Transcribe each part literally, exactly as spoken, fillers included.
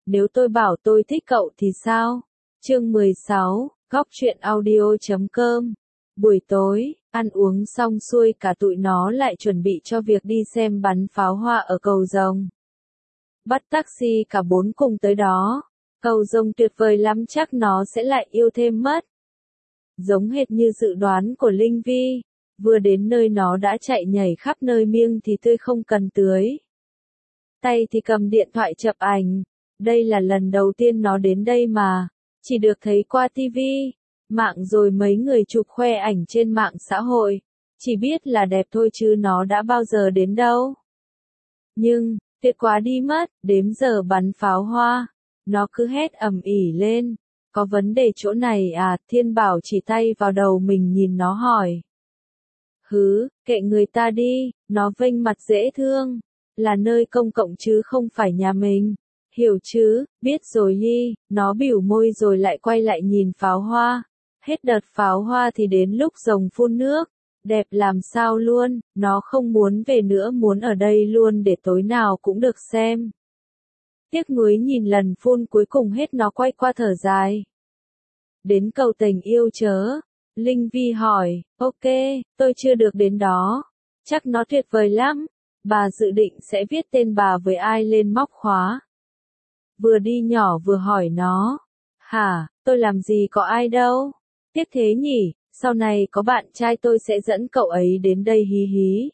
nếu tôi bảo tôi thích cậu thì sao? Chương mười sáu, góc truyện audio chấm com. Buổi tối, ăn uống xong xuôi cả tụi nó lại chuẩn bị cho việc đi xem bắn pháo hoa ở cầu Rồng. Bắt taxi cả bốn cùng tới đó. Cầu Rồng tuyệt vời lắm, chắc nó sẽ lại yêu thêm mất. Giống hệt như dự đoán của Linh Vi, vừa đến nơi nó đã chạy nhảy khắp nơi, miệng thì tươi không cần tưới. Tay thì cầm điện thoại chụp ảnh. Đây là lần đầu tiên nó đến đây mà, chỉ được thấy qua tivi, mạng rồi mấy người chụp khoe ảnh trên mạng xã hội, chỉ biết là đẹp thôi chứ nó đã bao giờ đến đâu. Nhưng, tuyệt quá đi mất, đếm giờ bắn pháo hoa, nó cứ hét ầm ĩ lên, có vấn đề chỗ này à? Thiên Bảo chỉ tay vào đầu mình nhìn nó hỏi. Hứ, kệ người ta đi, nó vênh mặt dễ thương, là nơi công cộng chứ không phải nhà mình. Hiểu chứ, biết rồi Nhi, nó bỉu môi rồi lại quay lại nhìn pháo hoa. Hết đợt pháo hoa thì đến lúc rồng phun nước, đẹp làm sao luôn, nó không muốn về nữa, muốn ở đây luôn để tối nào cũng được xem. Tiếc nuối nhìn lần phun cuối cùng hết, nó quay qua thở dài. Đến cầu tình yêu chớ? Linh Vi hỏi. Ok, tôi chưa được đến đó. Chắc nó tuyệt vời lắm. Bà dự định sẽ viết tên bà với ai lên móc khóa. Vừa đi nhỏ vừa hỏi nó. Hả, tôi làm gì có ai đâu. Tiếc thế nhỉ, sau này có bạn trai tôi sẽ dẫn cậu ấy đến đây hí hí.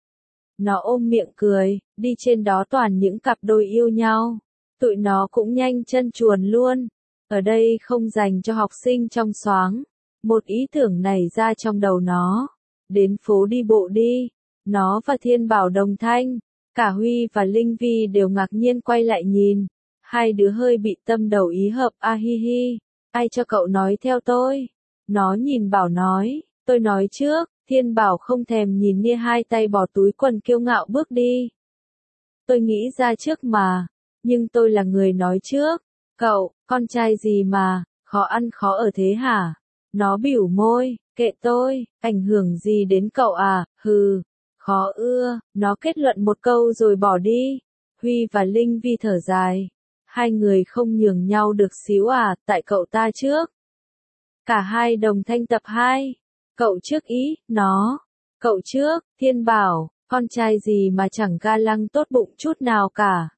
Nó ôm miệng cười, đi trên đó toàn những cặp đôi yêu nhau. Tụi nó cũng nhanh chân chuồn luôn. Ở đây không dành cho học sinh trong xoáng. Một ý tưởng này ra trong đầu nó. Đến phố đi bộ đi. Nó và Thiên Bảo đồng thanh. Cả Huy và Linh Vi đều ngạc nhiên quay lại nhìn. Hai đứa hơi bị tâm đầu ý hợp. A hi hi, ai cho cậu nói theo tôi? Nó nhìn Bảo nói, tôi nói trước. Thiên Bảo không thèm nhìn, nia hai tay bỏ túi quần kiêu ngạo bước đi. Tôi nghĩ ra trước mà, nhưng tôi là người nói trước. Cậu, con trai gì mà, khó ăn khó ở thế hả? Nó bỉu môi, kệ tôi, ảnh hưởng gì đến cậu à? Hừ, khó ưa. Nó kết luận một câu rồi bỏ đi. Huy và Linh Vi thở dài. Hai người không nhường nhau được xíu à? Tại cậu ta trước. Cả hai đồng thanh tập hai. Cậu trước ý, nó. Cậu trước. Thiên Bảo, con trai gì mà chẳng ga lăng tốt bụng chút nào cả.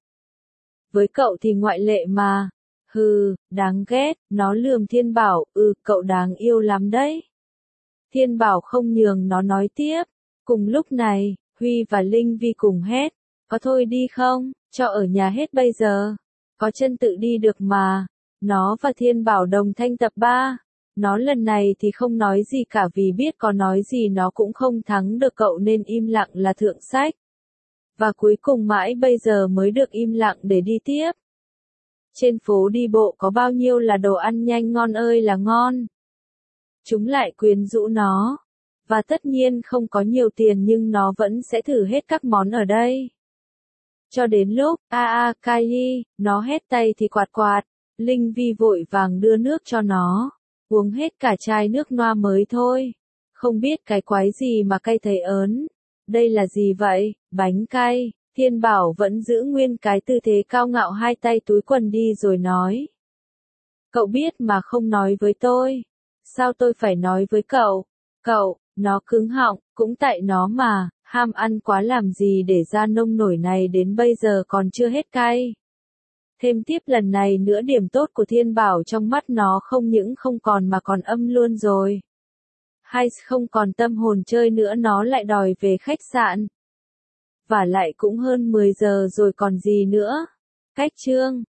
Với cậu thì ngoại lệ mà. Hừ, đáng ghét. Nó lườm Thiên Bảo. Ừ, cậu đáng yêu lắm đấy. Thiên Bảo không nhường nó nói tiếp. Cùng lúc này, Huy và Linh Vi cùng hét. Có thôi đi không, cho ở nhà hết bây giờ. Có chân tự đi được mà. Nó và Thiên Bảo đồng thanh tập ba. Nó lần này thì không nói gì cả, vì biết có nói gì nó cũng không thắng được cậu nên im lặng là thượng sách. Và cuối cùng mãi bây giờ mới được im lặng để đi tiếp. Trên phố đi bộ có bao nhiêu là đồ ăn nhanh ngon ơi là ngon. Chúng lại quyến rũ nó. Và tất nhiên không có nhiều tiền nhưng nó vẫn sẽ thử hết các món ở đây. Cho đến lúc, a a Kylie, nó hét tay thì quạt quạt. Linh Vi vội vàng đưa nước cho nó. Uống hết cả chai nước noa mới thôi. Không biết cái quái gì mà cay thấy ớn. Đây là gì vậy? Bánh cay. Thiên Bảo vẫn giữ nguyên cái tư thế cao ngạo, hai tay túi quần đi rồi nói. Cậu biết mà không nói với tôi. Sao tôi phải nói với cậu? Cậu, nó cứng họng, cũng tại nó mà, ham ăn quá làm gì để ra nông nổi này đến bây giờ còn chưa hết cay. Thêm tiếp lần này nữa, điểm tốt của Thiên Bảo trong mắt nó không những không còn mà còn âm luôn rồi. Hay không còn tâm hồn chơi nữa, nó lại đòi về khách sạn. Và lại cũng hơn mười giờ rồi còn gì nữa. Cách chương